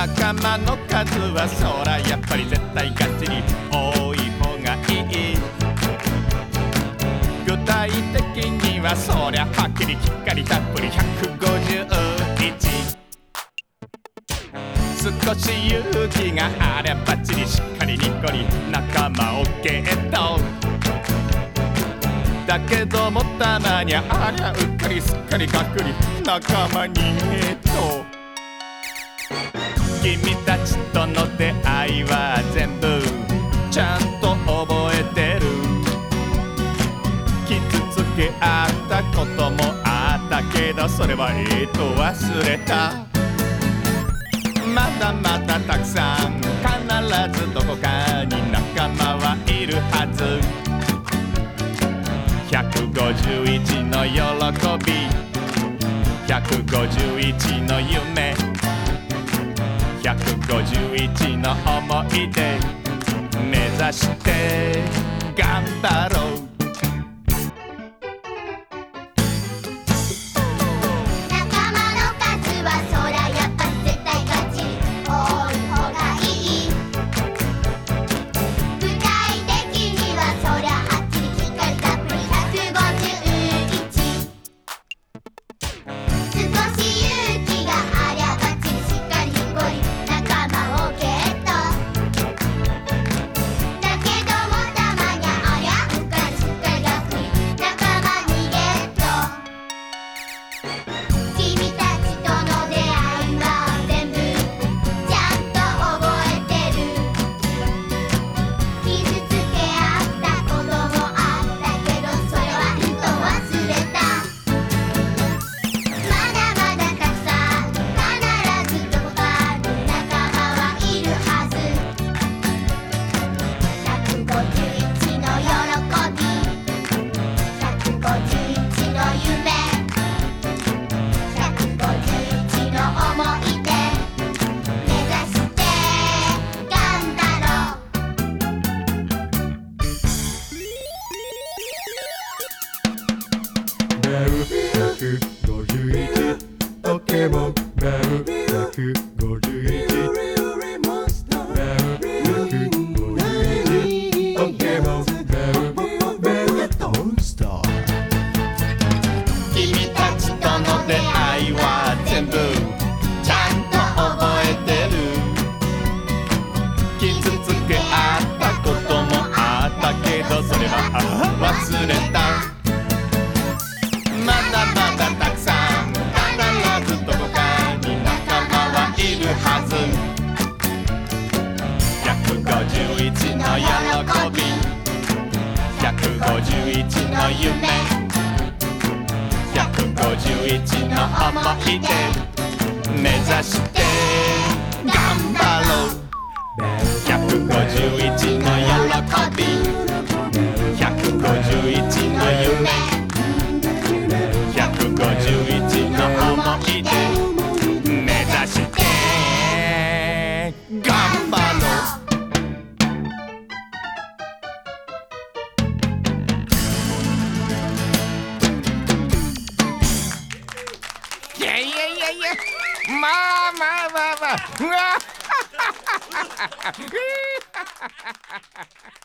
仲間の数はそらやっぱり絶対ガチに多い方がいい。具体的にはそりゃはっきりきっかりたっぷり151。少し勇気があればバッチリしっかりニコリ仲間をゲット。だけどもたまにありゃうっかりすっかりかっくり仲間にヘッド。君たちとの出会いは全部ちゃんと覚えてる。傷つけ合ったこともあったけどそれは忘れた。まだまだたくさん必ずどこかに仲間はいるはず。151の喜び151の夢151の思い出目指して頑張ろう。 ポケモンベル151ポケモンベルモンスター。 君たちとの出会いは全部ちゃんと覚えてる。傷つけ合ったこともあったけどそれは忘れた。まだまだたくさん必ずどこかに仲間はいるはず。151の喜び151の夢151の思い出目指して頑張ろう。151の喜び151の夢151の思い出目指して頑張ろう。いやいやいやいやまあまあまあまあうわ